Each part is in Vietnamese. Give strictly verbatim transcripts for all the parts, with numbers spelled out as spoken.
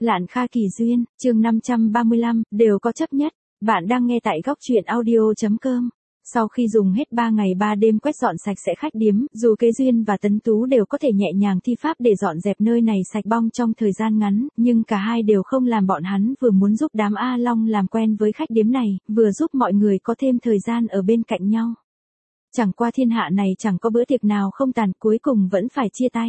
Lạn Kha kỳ duyên, chương năm trăm ba mươi lăm, đều có chấp nhất. Bạn đang nghe tại góc truyện audio chấm com. Sau khi dùng hết ba ngày ba đêm quét dọn sạch sẽ khách điếm, dù Kế Duyên và Tấn Tú đều có thể nhẹ nhàng thi pháp để dọn dẹp nơi này sạch bong trong thời gian ngắn, nhưng cả hai đều không làm bọn hắn vừa muốn giúp đám A Long làm quen với khách điếm này, vừa giúp mọi người có thêm thời gian ở bên cạnh nhau. Chẳng qua thiên hạ này chẳng có bữa tiệc nào không tàn, cuối cùng vẫn phải chia tay.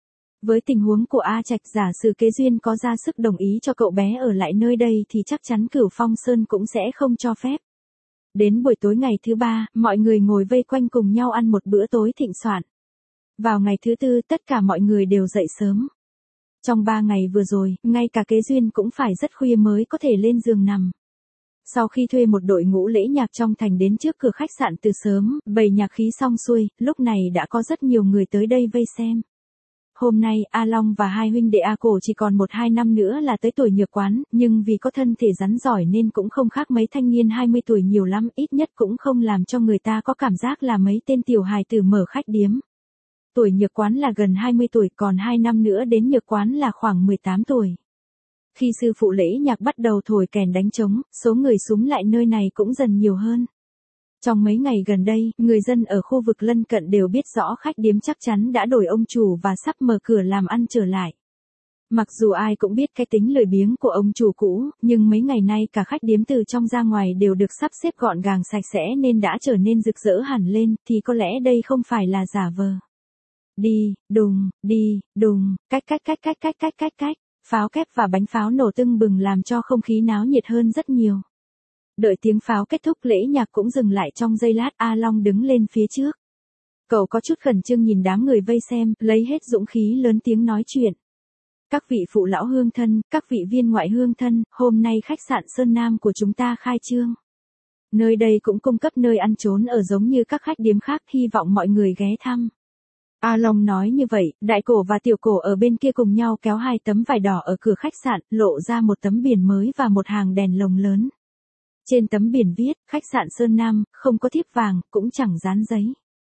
Với tình huống của A Trạch, giả sử Kế Duyên có ra sức đồng ý cho cậu bé ở lại nơi đây thì chắc chắn Cửu Phong Sơn cũng sẽ không cho phép. Đến buổi tối ngày thứ ba, mọi người ngồi vây quanh cùng nhau ăn một bữa tối thịnh soạn. Vào ngày thứ tư, tất cả mọi người đều dậy sớm. Trong ba ngày vừa rồi, ngay cả Kế Duyên cũng phải rất khuya mới có thể lên giường nằm. Sau khi thuê một đội ngũ lễ nhạc trong thành đến trước cửa khách sạn từ sớm, bày nhạc khí xong xuôi, lúc này đã có rất nhiều người tới đây vây xem. Hôm nay, A Long và hai huynh đệ A Cổ chỉ còn một hai năm nữa là tới tuổi nhược quán, nhưng vì có thân thể rắn giỏi nên cũng không khác mấy thanh niên hai mươi tuổi nhiều lắm, ít nhất cũng không làm cho người ta có cảm giác là mấy tên tiểu hài tử mở khách điếm. Tuổi nhược quán là gần hai mươi tuổi, còn hai năm nữa đến nhược quán là khoảng mười tám tuổi. Khi sư phụ lễ nhạc bắt đầu thổi kèn đánh trống, số người súm lại nơi này cũng dần nhiều hơn. Trong mấy ngày gần đây, người dân ở khu vực lân cận đều biết rõ khách điếm chắc chắn đã đổi ông chủ và sắp mở cửa làm ăn trở lại. Mặc dù ai cũng biết cái tính lười biếng của ông chủ cũ, nhưng mấy ngày nay cả khách điếm từ trong ra ngoài đều được sắp xếp gọn gàng sạch sẽ nên đã trở nên rực rỡ hẳn lên, thì có lẽ đây không phải là giả vờ. Đi, đùng, đi, đùng, cách cách cách cách cách cách cách cách, pháo kép và bánh pháo nổ tưng bừng làm cho không khí náo nhiệt hơn rất nhiều. Đợi tiếng pháo kết thúc, lễ nhạc cũng dừng lại trong giây lát. A Long đứng lên phía trước. Cậu có chút khẩn trương nhìn đám người vây xem, lấy hết dũng khí lớn tiếng nói chuyện. Các vị phụ lão hương thân, các vị viên ngoại hương thân, hôm nay khách sạn Sơn Nam của chúng ta khai trương. Nơi đây cũng cung cấp nơi ăn trốn ở giống như các khách điếm khác, hy vọng mọi người ghé thăm. A Long nói như vậy, đại cổ và tiểu cổ ở bên kia cùng nhau kéo hai tấm vải đỏ ở cửa khách sạn, lộ ra một tấm biển mới và một hàng đèn lồng lớn. Trên tấm biển viết, khách sạn Sơn Nam, không có thiếp vàng, cũng chẳng dán giấy.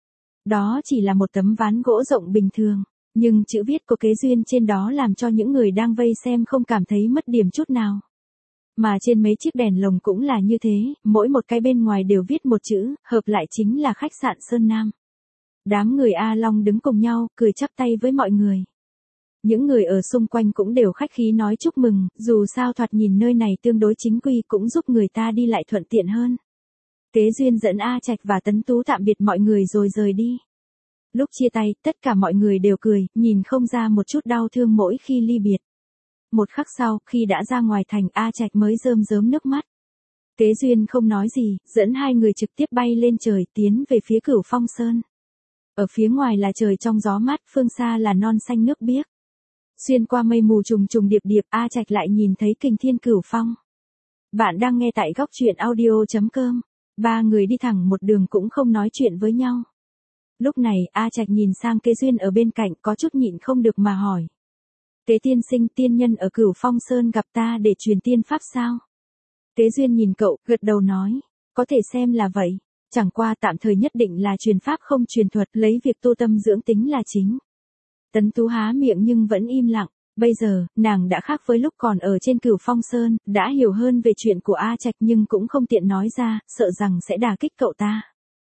Đó chỉ là một tấm ván gỗ rộng bình thường, nhưng chữ viết của Kế Duyên trên đó làm cho những người đang vây xem không cảm thấy mất điểm chút nào. Mà trên mấy chiếc đèn lồng cũng là như thế, mỗi một cái bên ngoài đều viết một chữ, hợp lại chính là khách sạn Sơn Nam. Đám người A Long đứng cùng nhau, cười chắp tay với mọi người. Những người ở xung quanh cũng đều khách khí nói chúc mừng, dù sao thoạt nhìn nơi này tương đối chính quy cũng giúp người ta đi lại thuận tiện hơn. Kế Duyên dẫn A Trạch và Tấn Tú tạm biệt mọi người rồi rời đi. Lúc chia tay, tất cả mọi người đều cười, nhìn không ra một chút đau thương mỗi khi ly biệt. Một khắc sau, khi đã ra ngoài thành, A Trạch mới rơm rớm nước mắt. Kế Duyên không nói gì, dẫn hai người trực tiếp bay lên trời, tiến về phía Cửu Phong Sơn. Ở phía ngoài là trời trong gió mát, phương xa là non xanh nước biếc. Xuyên qua mây mù trùng trùng điệp điệp, A Trạch lại nhìn thấy kình thiên Cửu Phong. Bạn đang nghe tại góc truyện audio chấm com. Ba người đi thẳng một đường cũng không nói chuyện với nhau. Lúc này, A Trạch nhìn sang Kế Duyên ở bên cạnh, có chút nhịn không được mà hỏi. Kế tiên sinh, tiên nhân ở Cửu Phong Sơn gặp ta để truyền tiên pháp sao? Kế Duyên nhìn cậu, gật đầu nói. Có thể xem là vậy. Chẳng qua tạm thời nhất định là truyền pháp không truyền thuật, lấy việc tu tâm dưỡng tính là chính. Tấn Tú há miệng nhưng vẫn im lặng, bây giờ, nàng đã khác với lúc còn ở trên Cửu Phong Sơn, đã hiểu hơn về chuyện của A Trạch nhưng cũng không tiện nói ra, sợ rằng sẽ đả kích cậu ta.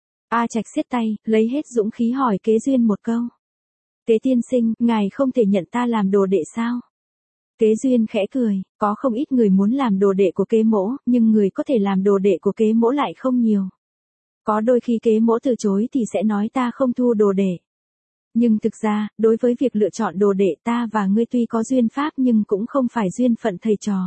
A Trạch siết tay, lấy hết dũng khí hỏi Kế Duyên một câu. Kế tiên sinh, ngài không thể nhận ta làm đồ đệ sao? Kế Duyên khẽ cười, có không ít người muốn làm đồ đệ của Kế mỗ, nhưng người có thể làm đồ đệ của Kế mỗ lại không nhiều. Có đôi khi Kế mỗ từ chối thì sẽ nói ta không thu đồ đệ. Nhưng thực ra, đối với việc lựa chọn đồ đệ, ta và ngươi tuy có duyên pháp nhưng cũng không phải duyên phận thầy trò.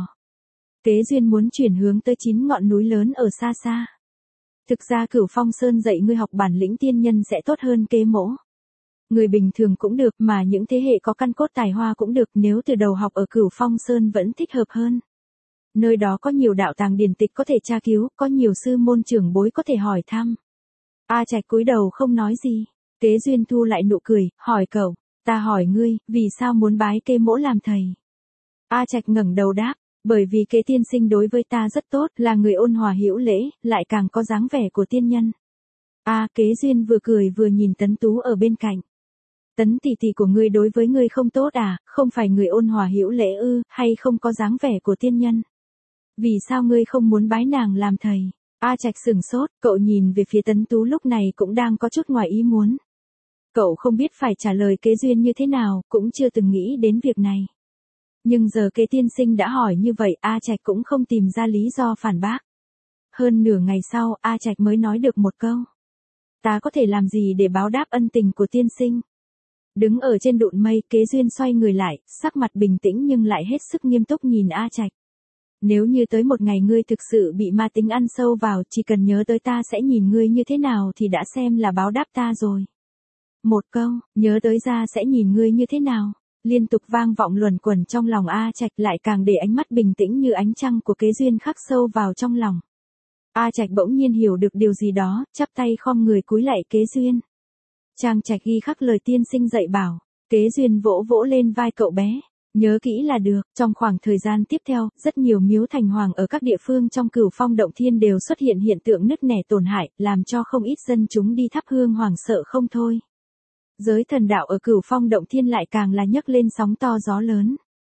Kế Duyên muốn chuyển hướng tới chín ngọn núi lớn ở xa xa. Thực ra Cửu Phong Sơn dạy ngươi học bản lĩnh tiên nhân sẽ tốt hơn Kế mỗ. Người bình thường cũng được, mà những thế hệ có căn cốt tài hoa cũng được, nếu từ đầu học ở Cửu Phong Sơn vẫn thích hợp hơn. Nơi đó có nhiều đạo tàng điển tịch có thể tra cứu, có nhiều sư môn trưởng bối có thể hỏi thăm. A Trạch cúi đầu không nói gì. Kế Duyên thu lại nụ cười, hỏi cậu, ta hỏi ngươi, vì sao muốn bái Kế mỗ làm thầy? A Trạch ngẩng đầu đáp, bởi vì Kế tiên sinh đối với ta rất tốt, là người ôn hòa hữu lễ, lại càng có dáng vẻ của tiên nhân. A Kế Duyên vừa cười vừa nhìn Tấn Tú ở bên cạnh. Tấn tỷ tỷ của ngươi đối với ngươi không tốt à, không phải người ôn hòa hữu lễ ư, hay không có dáng vẻ của tiên nhân? Vì sao ngươi không muốn bái nàng làm thầy? A Trạch sửng sốt, cậu nhìn về phía Tấn Tú lúc này cũng đang có chút ngoài ý muốn. Cậu không biết phải trả lời Kế Duyên như thế nào, cũng chưa từng nghĩ đến việc này. Nhưng giờ Kế tiên sinh đã hỏi như vậy, A Trạch cũng không tìm ra lý do phản bác. Hơn nửa ngày sau, A Trạch mới nói được một câu. Ta có thể làm gì để báo đáp ân tình của tiên sinh? Đứng ở trên đụn mây, Kế Duyên xoay người lại, sắc mặt bình tĩnh nhưng lại hết sức nghiêm túc nhìn A Trạch. Nếu như tới một ngày ngươi thực sự bị ma tính ăn sâu vào, chỉ cần nhớ tới ta sẽ nhìn ngươi như thế nào thì đã xem là báo đáp ta rồi. Một câu, nhớ tới ra sẽ nhìn ngươi như thế nào, liên tục vang vọng luẩn quẩn trong lòng A Trạch, lại càng để ánh mắt bình tĩnh như ánh trăng của Kế Duyên khắc sâu vào trong lòng. A Trạch bỗng nhiên hiểu được điều gì đó, chắp tay khom người cúi lạy Kế Duyên. Trang Trạch ghi khắc lời tiên sinh dạy bảo. Kế Duyên vỗ vỗ lên vai cậu bé. Nhớ kỹ là được. Trong khoảng thời gian tiếp theo, rất nhiều miếu thành hoàng ở các địa phương trong Cửu Phong Động Thiên đều xuất hiện hiện tượng nứt nẻ tổn hại, làm cho không ít dân chúng đi thắp hương hoảng sợ không thôi. Giới thần đạo ở Cửu Phong Động Thiên lại càng là nhấc lên sóng to gió lớn.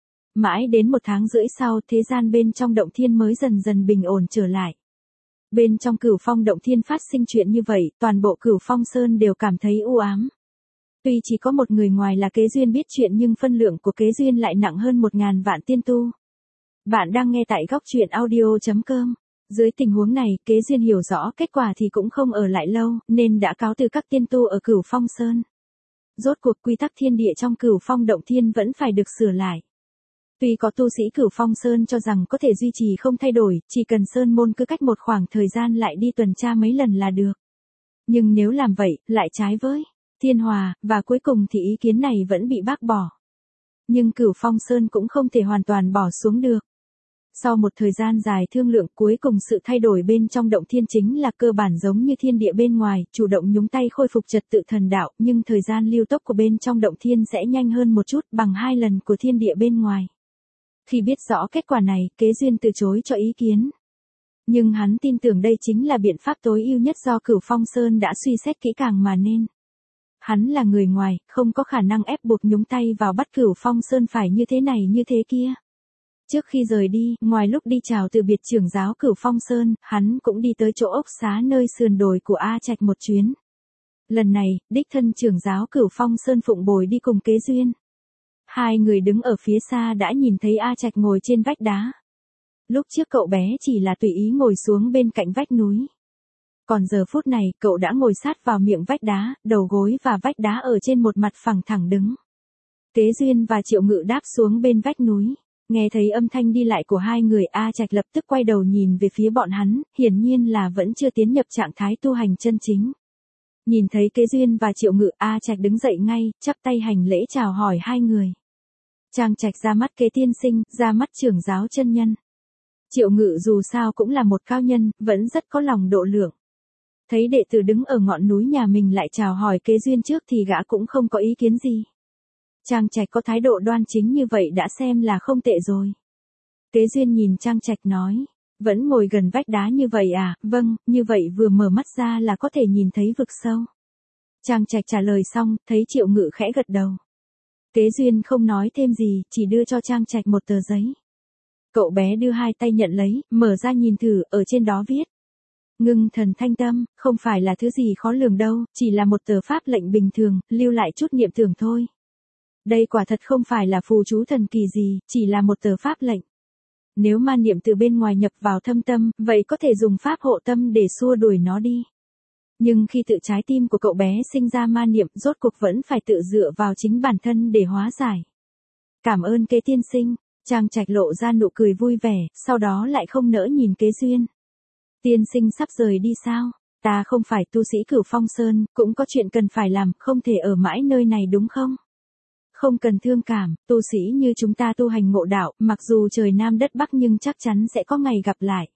Mãi đến một tháng rưỡi sau, thế gian bên trong Động Thiên mới dần dần bình ổn trở lại. Bên trong Cửu Phong Động Thiên phát sinh chuyện như vậy, toàn bộ Cửu Phong Sơn đều cảm thấy u ám. Tuy chỉ có một người ngoài là Kế Duyên biết chuyện nhưng phân lượng của Kế Duyên lại nặng hơn một ngàn vạn tiên tu. Bạn đang nghe tại góc truyện audio chấm com. Dưới tình huống này, Kế Duyên hiểu rõ kết quả thì cũng không ở lại lâu, nên đã cáo từ các tiên tu ở Cửu Phong Sơn. Rốt cuộc quy tắc thiên địa trong Cửu Phong Động Thiên vẫn phải được sửa lại. Tuy có tu sĩ Cửu Phong Sơn cho rằng có thể duy trì không thay đổi, chỉ cần Sơn môn cứ cách một khoảng thời gian lại đi tuần tra mấy lần là được. Nhưng nếu làm vậy, lại trái với Thiên Hòa, và cuối cùng thì ý kiến này vẫn bị bác bỏ. Nhưng Cửu Phong Sơn cũng không thể hoàn toàn bỏ xuống được. Sau một thời gian dài thương lượng, cuối cùng sự thay đổi bên trong Động Thiên chính là cơ bản giống như thiên địa bên ngoài, chủ động nhúng tay khôi phục trật tự thần đạo, nhưng thời gian lưu tốc của bên trong Động Thiên sẽ nhanh hơn một chút, bằng hai lần của thiên địa bên ngoài. Khi biết rõ kết quả này, Kế Duyên từ chối cho ý kiến. Nhưng hắn tin tưởng đây chính là biện pháp tối ưu nhất do Cửu Phong Sơn đã suy xét kỹ càng mà nên. Hắn là người ngoài, không có khả năng ép buộc nhúng tay vào bắt Cửu Phong Sơn phải như thế này như thế kia. Trước khi rời đi, ngoài lúc đi chào từ biệt trưởng giáo Cửu Phong Sơn, hắn cũng đi tới chỗ ốc xá nơi sườn đồi của A Trạch một chuyến. Lần này, đích thân trưởng giáo Cửu Phong Sơn phụng bồi đi cùng Kế Duyên. Hai người đứng ở phía xa đã nhìn thấy A Trạch ngồi trên vách đá. Lúc trước cậu bé chỉ là tùy ý ngồi xuống bên cạnh vách núi. Còn giờ phút này, cậu đã ngồi sát vào miệng vách đá, đầu gối và vách đá ở trên một mặt phẳng thẳng đứng. Kế Duyên và Triệu Ngự đáp xuống bên vách núi. Nghe thấy âm thanh đi lại của hai người, A Trạch lập tức quay đầu nhìn về phía bọn hắn, hiển nhiên là vẫn chưa tiến nhập trạng thái tu hành chân chính. Nhìn thấy Kế Duyên và Triệu Ngự, A Trạch đứng dậy ngay, chắp tay hành lễ chào hỏi hai người. Trang Trạch ra mắt Kế tiên sinh, ra mắt trưởng giáo chân nhân. Triệu Ngự dù sao cũng là một cao nhân, vẫn rất có lòng độ lượng. Thấy đệ tử đứng ở ngọn núi nhà mình lại chào hỏi Kế Duyên trước thì gã cũng không có ý kiến gì. Trang Trạch có thái độ đoan chính như vậy đã xem là không tệ rồi. Kế Duyên nhìn Trang Trạch nói, vẫn ngồi gần vách đá như vậy à, vâng, như vậy vừa mở mắt ra là có thể nhìn thấy vực sâu. Trang Trạch trả lời xong, thấy Triệu Ngự khẽ gật đầu. Kế Duyên không nói thêm gì, chỉ đưa cho Trang Trạch một tờ giấy. Cậu bé đưa hai tay nhận lấy, mở ra nhìn thử, ở trên đó viết. Ngưng thần thanh tâm, không phải là thứ gì khó lường đâu, chỉ là một tờ pháp lệnh bình thường, lưu lại chút niệm tưởng thôi. Đây quả thật không phải là phù chú thần kỳ gì, chỉ là một tờ pháp lệnh. Nếu ma niệm từ bên ngoài nhập vào thâm tâm, vậy có thể dùng pháp hộ tâm để xua đuổi nó đi. Nhưng khi tự trái tim của cậu bé sinh ra ma niệm, rốt cuộc vẫn phải tự dựa vào chính bản thân để hóa giải. Cảm ơn Kế tiên sinh. Trang Trạch lộ ra nụ cười vui vẻ, sau đó lại không nỡ nhìn Kế Duyên. Tiên sinh sắp rời đi sao? Ta không phải tu sĩ Cửu Phong Sơn, cũng có chuyện cần phải làm, không thể ở mãi nơi này đúng không? Không cần thương cảm, tu sĩ như chúng ta tu hành ngộ đạo, mặc dù trời Nam đất Bắc nhưng chắc chắn sẽ có ngày gặp lại.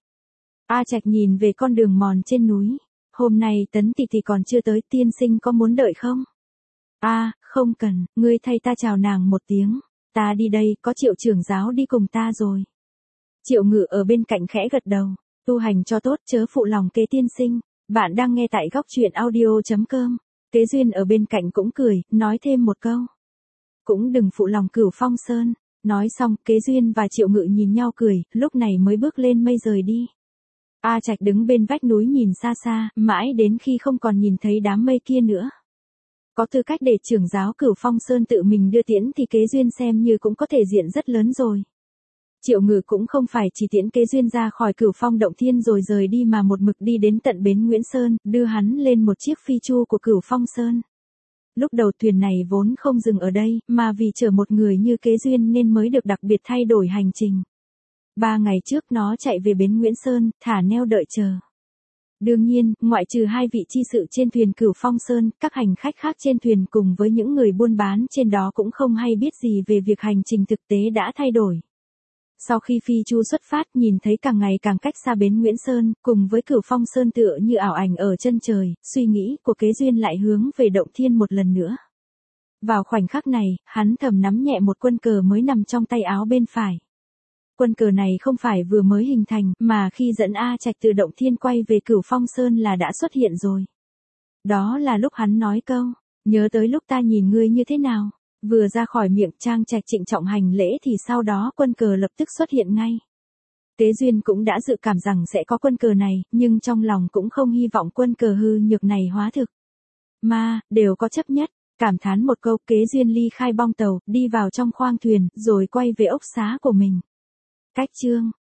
A Trạch nhìn về con đường mòn trên núi. Hôm nay Tấn tỷ tỷ còn chưa tới, tiên sinh có muốn đợi không? A, à, không cần, ngươi thay ta chào nàng một tiếng. Ta đi đây, có Triệu trưởng giáo đi cùng ta rồi. Triệu Ngự ở bên cạnh khẽ gật đầu. Tu hành cho tốt chớ phụ lòng Kế tiên sinh. Bạn đang nghe tại góc truyện audio chấm com. Kế Duyên ở bên cạnh cũng cười, nói thêm một câu. Cũng đừng phụ lòng Cửu Phong Sơn. Nói xong, Kế Duyên và Triệu Ngự nhìn nhau cười, lúc này mới bước lên mây rời đi. A Trạch đứng bên vách núi nhìn xa xa, mãi đến khi không còn nhìn thấy đám mây kia nữa. Có tư cách để trưởng giáo Cửu Phong Sơn tự mình đưa tiễn thì Kế Duyên xem như cũng có thể diện rất lớn rồi. Triệu Ngự cũng không phải chỉ tiễn Kế Duyên ra khỏi Cửu Phong Động Thiên rồi rời đi mà một mực đi đến tận bến Nguyễn Sơn, đưa hắn lên một chiếc phi chu của Cửu Phong Sơn. Lúc đầu thuyền này vốn không dừng ở đây, mà vì chở một người như Kế Duyên nên mới được đặc biệt thay đổi hành trình. Ba ngày trước nó chạy về bến Nguyễn Sơn, thả neo đợi chờ. Đương nhiên, ngoại trừ hai vị chi sự trên thuyền Cửu Phong Sơn, các hành khách khác trên thuyền cùng với những người buôn bán trên đó cũng không hay biết gì về việc hành trình thực tế đã thay đổi. Sau khi phi chu xuất phát nhìn thấy càng ngày càng cách xa bến Nguyễn Sơn, cùng với Cửu Phong Sơn tựa như ảo ảnh ở chân trời, suy nghĩ của Kế Duyên lại hướng về Động Thiên một lần nữa. Vào khoảnh khắc này, hắn thầm nắm nhẹ một quân cờ mới nằm trong tay áo bên phải. Quân cờ này không phải vừa mới hình thành, mà khi dẫn A Trạch từ Động Thiên quay về Cửu Phong Sơn là đã xuất hiện rồi. Đó là lúc hắn nói câu, nhớ tới lúc ta nhìn ngươi như thế nào. Vừa ra khỏi miệng Trang Trạch trịnh trọng hành lễ thì sau đó quân cờ lập tức xuất hiện ngay. Kế Duyên cũng đã dự cảm rằng sẽ có quân cờ này, nhưng trong lòng cũng không hy vọng quân cờ hư nhược này hóa thực. Mà, đều có chấp nhất, cảm thán một câu. Kế Duyên ly khai bong tàu, đi vào trong khoang thuyền, rồi quay về ốc xá của mình. Cách chương